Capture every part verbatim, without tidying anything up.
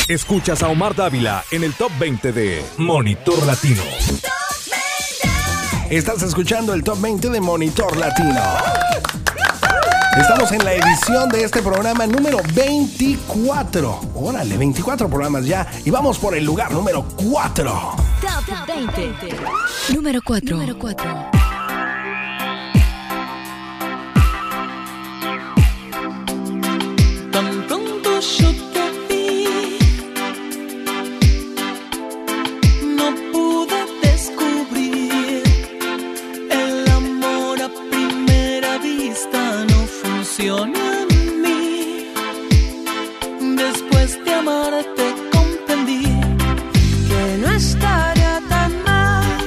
Escuchas a Omar Dávila en el Top veinte de Monitor Latino. Estás escuchando el Top veinte de Monitor Latino. Estamos en la edición de este programa número veinticuatro. Órale, veinticuatro programas ya. Y vamos por el lugar número cuatro. Top veinte. Número cuatro. Número cuatro. Tan pronto yo te vi, no pude descubrir el amor a primera vista, no funciona en mí. Después de amarte comprendí que no estaría tan mal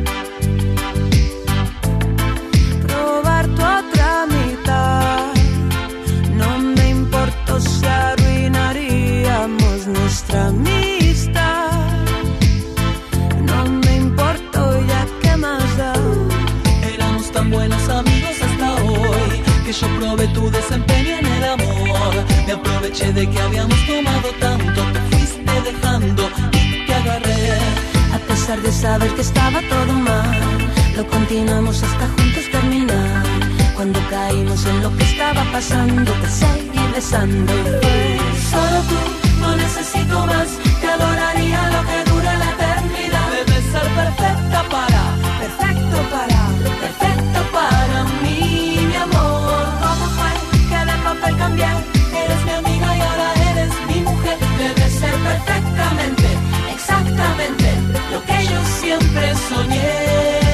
probar tu otra mitad. No me importó si arruinaríamos nuestra amistad. No me importó, ya que más da. Éramos tan buenos amigos hasta hoy que yo probé tu desempeño en el amor. Me aproveché de que habíamos tomado tanto, te fuiste dejando y te agarré. A pesar de saber que estaba todo mal, lo continuamos hasta juntos terminar. Cuando caímos en lo que estaba pasando, te seguí besando. Solo tú, no necesito más. Te adoraría lo que dura la eternidad. Debes ser perfecta para, perfecto para, perfecto para mí, mi amor. ¿Cómo fue que de papel cambié? Eres mi amiga y ahora eres mi mujer. Debes ser perfectamente, exactamente lo que yo siempre soñé.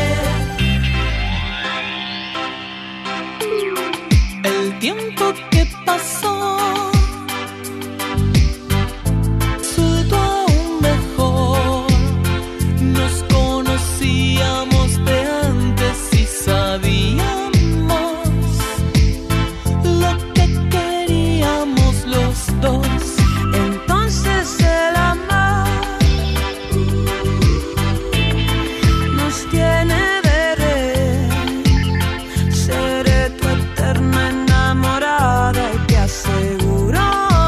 El tiempo que pasó suelto aún mejor. Nos conocíamos de antes y sabíamos lo que queríamos los dos. Entonces el amor nos tiene de rey. Seré tu eterna enamorada y te aseguro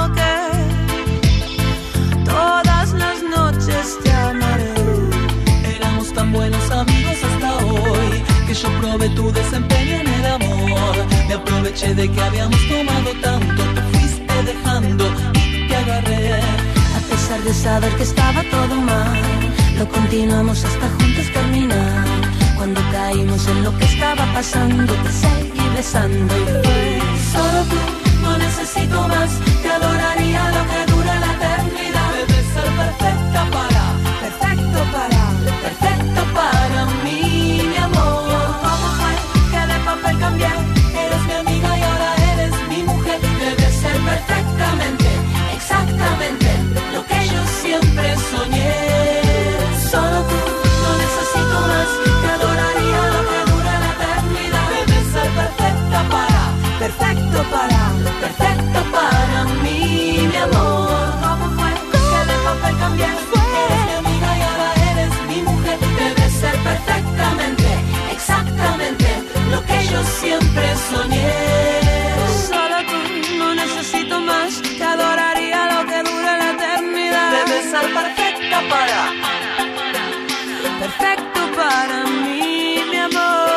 que todas las noches te amaré. Éramos tan buenos amigos hasta hoy que yo probé tu desempeño en el amor. Me aproveché de que habíamos tomado tanto, te fuiste dejando y te agarré. A pesar de saber que estaba todo mal, lo continuamos hasta juntos terminar. Cuando caímos en lo que estaba pasando, te seguí besando. Solo tú, no necesito más. Te adoraría lo que dura la eternidad. Debes ser perfecta para, perfecto para, perfecto para mí, mi amor. ¿Cómo fue que de papel cambié? Eres mi amiga y ahora eres mi mujer. Debes ser perfectamente, exactamente lo que yo siempre soñé. Solo tú, no necesito más. Te adoraría lo que dura la eternidad. Debes ser perfecta para, perfecto para, perfecto para mí, mi amor. ¿Cómo fue que de papel cambié? Eres mi amiga y ahora eres mi mujer. Debes ser perfectamente, exactamente lo que yo siempre soñé. Solo tú, no necesito más. Te adoraría lo que dure la eternidad. Debes ser perfecta para, perfecto para mí, mi amor.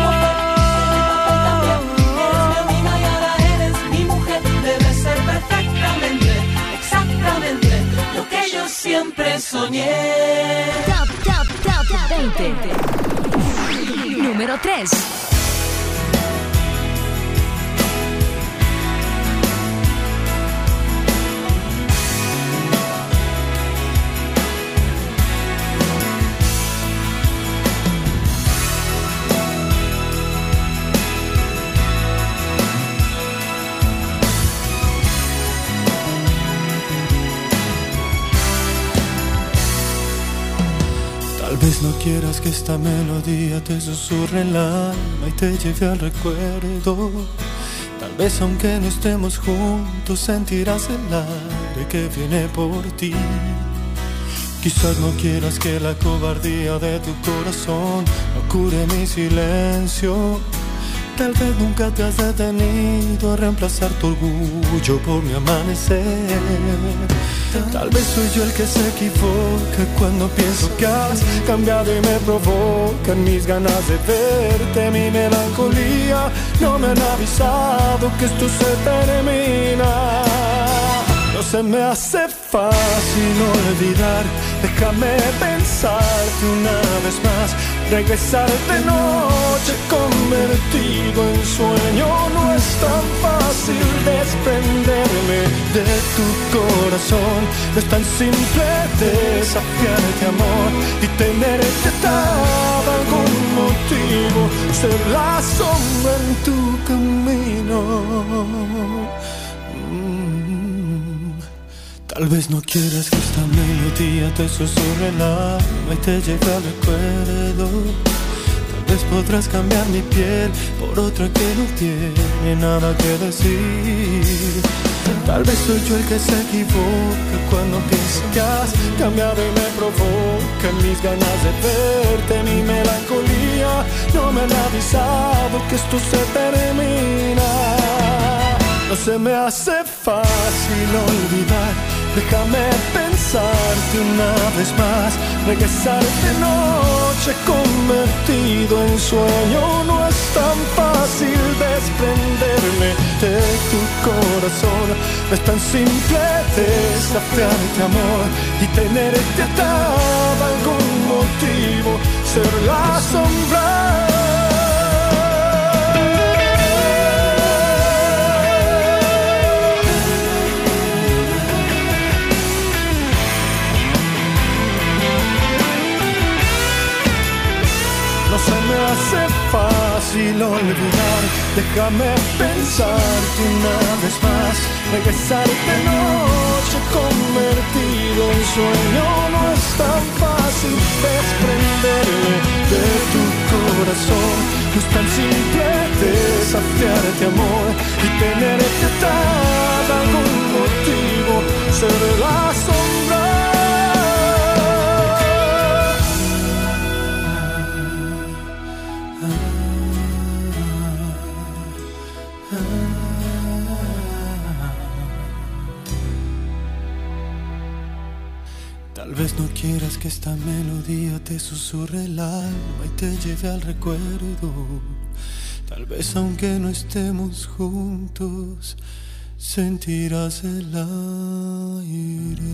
Eres mi amiga y ahora eres mi mujer. Debes ser perfectamente, exactamente lo que yo siempre soñé. Top, top, top, top veinte. Número tres. Tal vez no quieras que esta melodía te susurre el alma y te lleve al recuerdo. Tal vez aunque no estemos juntos sentirás el aire que viene por ti. Quizás no quieras que la cobardía de tu corazón no cure mi silencio. Tal vez nunca te has detenido a reemplazar tu orgullo por mi amanecer. Tal vez soy yo el que se equivoca cuando pienso que has cambiado y me provocan mis ganas de verte. Mi melancolía, no me han avisado que esto se termina. No se me hace fácil olvidar, déjame pensarte una vez más. Regresar de noche convertido en sueño, no es tan fácil desprenderme de tu corazón. No es tan simple desafiarte, amor, y tenerte atado a algún motivo, ser la sombra en tu camino. Tal vez no quieras que esta melodía te susurre el alma y te lleve al recuerdo. Tal vez podrás cambiar mi piel por otra que no tiene nada que decir. Tal vez soy yo el que se equivoca cuando pienso que has cambiado y me provocan mis ganas de verte. Mi melancolía, no me han avisado que esto se termina. No se me hace fácil olvidar, déjame pensarte una vez más. Regresar de noche convertido en sueño, no es tan fácil desprenderme de tu corazón. No es tan simple desafiarte, amor, y tenerte atado a algún motivo, ser la sombra. No se me hace fácil olvidar, déjame pensarte una vez más. Regresar de noche convertido en sueño, no es tan fácil desprenderme de tu corazón. No es tan simple desafiarte, amor, y tenerte atado a algún motivo, ser la sombra. Tal vez no quieras que esta melodía te susurre el alma y te lleve al recuerdo. Tal vez aunque no estemos juntos, sentirás el aire.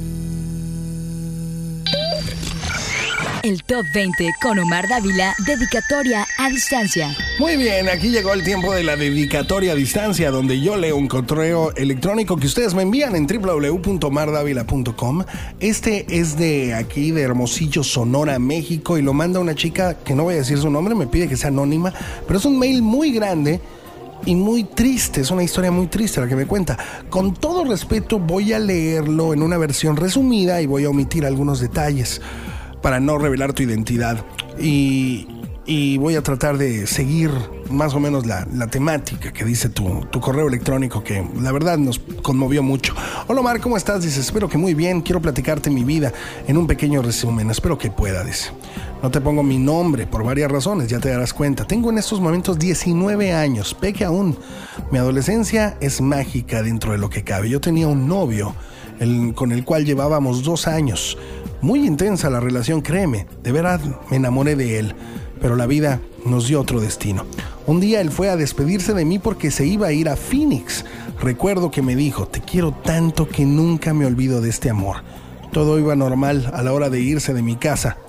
El Top veinte con Omar Dávila, dedicatoria a distancia. Muy bien, aquí llegó el tiempo de la dedicatoria a distancia, donde yo leo un correo electrónico que ustedes me envían en doble u doble u doble u punto omar dávila punto com. Este es de aquí, de Hermosillo, Sonora, México, y lo manda una chica que no voy a decir su nombre, me pide que sea anónima, pero es un mail muy grande y muy triste, es una historia muy triste la que me cuenta. Con todo respeto voy a leerlo en una versión resumida y voy a omitir algunos detalles para no revelar tu identidad, y, y voy a tratar de seguir más o menos la, la temática que dice tu, tu correo electrónico, que la verdad nos conmovió mucho. Hola Omar, ¿cómo estás? Dice, espero que muy bien, quiero platicarte mi vida en un pequeño resumen, espero que pueda. Dice, no te pongo mi nombre por varias razones, ya te darás cuenta. Tengo en estos momentos diecinueve años, peque aún. Mi adolescencia es mágica dentro de lo que cabe. Yo tenía un novio el, con el cual llevábamos dos años. Muy intensa la relación, créeme, de verdad me enamoré de él, pero la vida nos dio otro destino. Un día él fue a despedirse de mí porque se iba a ir a Phoenix. Recuerdo que me dijo, te quiero tanto que nunca me olvido de este amor. Todo iba normal a la hora de irse de mi casa.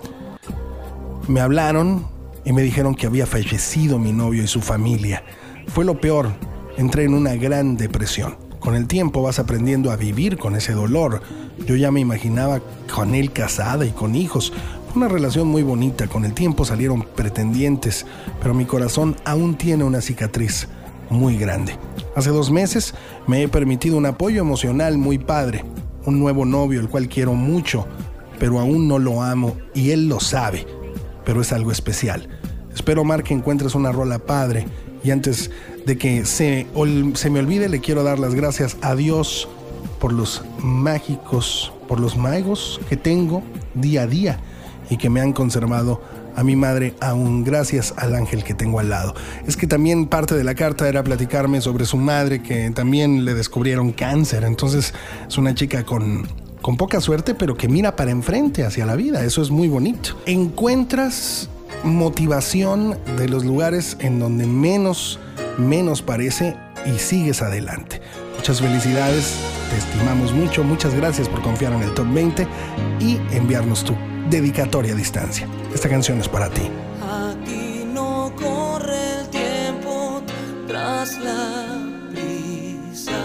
Me hablaron y me dijeron que había fallecido mi novio y su familia. Fue lo peor, entré en una gran depresión. Con el tiempo vas aprendiendo a vivir con ese dolor. Yo ya me imaginaba con él casada y con hijos. Fue una relación muy bonita. Con el tiempo salieron pretendientes, pero mi corazón aún tiene una cicatriz muy grande. Hace dos meses me he permitido un apoyo emocional muy padre. Un nuevo novio, el cual quiero mucho, pero aún no lo amo y él lo sabe. Pero es algo especial. Espero, Omar, que encuentres una rola padre. Y antes de que se, ol, se me olvide, le quiero dar las gracias a Dios por los mágicos, por los magos que tengo día a día y que me han conservado a mi madre aún, gracias al ángel que tengo al lado. Es que también parte de la carta era platicarme sobre su madre, que también le descubrieron cáncer. Entonces es una chica con, con poca suerte, pero que mira para enfrente hacia la vida. Eso es muy bonito. Encuentras motivación de los lugares en donde menos, menos parece y sigues adelante. Muchas felicidades, te estimamos mucho, muchas gracias por confiar en el Top veinte y enviarnos tu dedicatoria a distancia. Esta canción es para ti. Aquí no corre el tiempo tras la prisa,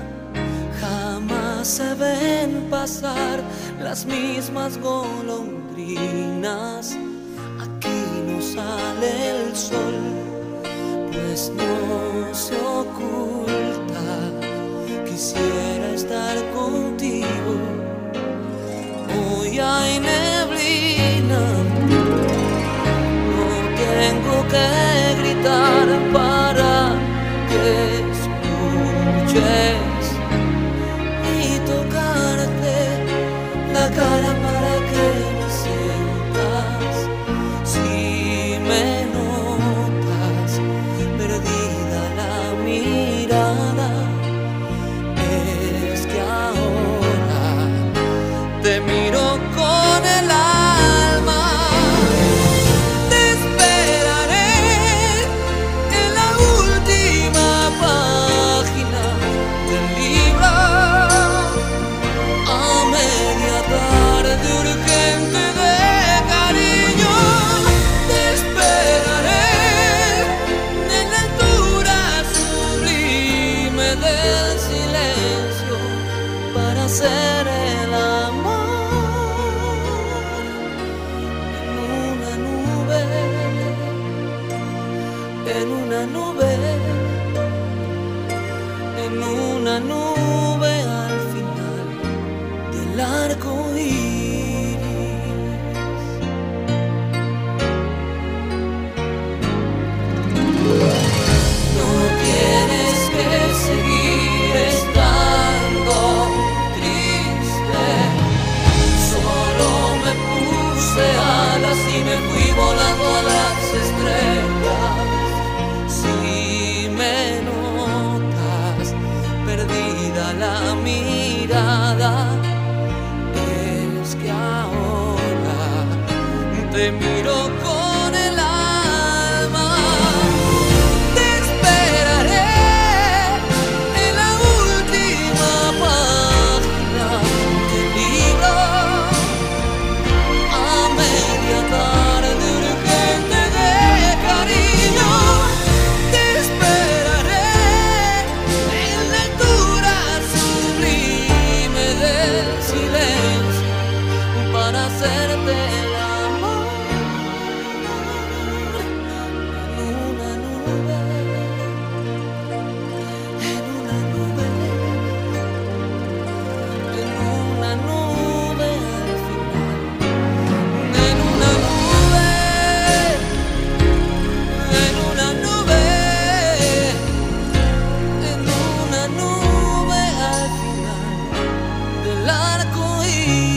jamás se ven pasar las mismas golondrinas. Aquí no sale el sol, pues no se oculta. Quisiera estar contigo. Hoy hay neblina, no tengo que gritar para que escuches y tocarte la cara para que me sientas. Si me notas perdida la mirada, te miro con el alma, te esperaré en la última página del libro, a media tarde urgente de cariño. Te esperaré en la altura sublime del silencio para hacer el amor. En una nube, en una nube al final del arco iris. No tienes que seguir estando triste, solo me puse alas y me fui volando a las estrellas. Me notas perdida la mirada, es que ahora te miro con el alma. Te esperaré en la última página del libro, a media tarde urgente de cariño. Para hacerte el amor en una nube, en una nube, en una nube al final, en una nube, en una nube, en una nube al final del arco iris.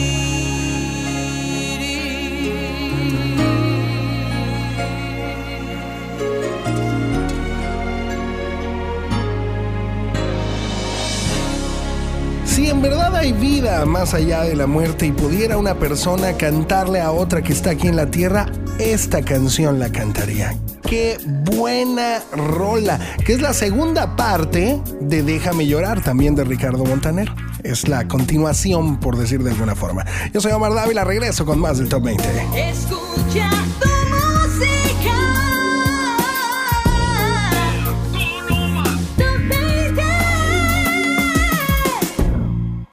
Si en verdad hay vida más allá de la muerte y pudiera una persona cantarle a otra que está aquí en la tierra, esta canción la cantaría. ¡Qué buena rola! Que es la segunda parte de Déjame Llorar, también de Ricardo Montaner. Es la continuación, por decir de alguna forma. Yo soy Omar Dávila, regreso con más del Top veinte. Escucha.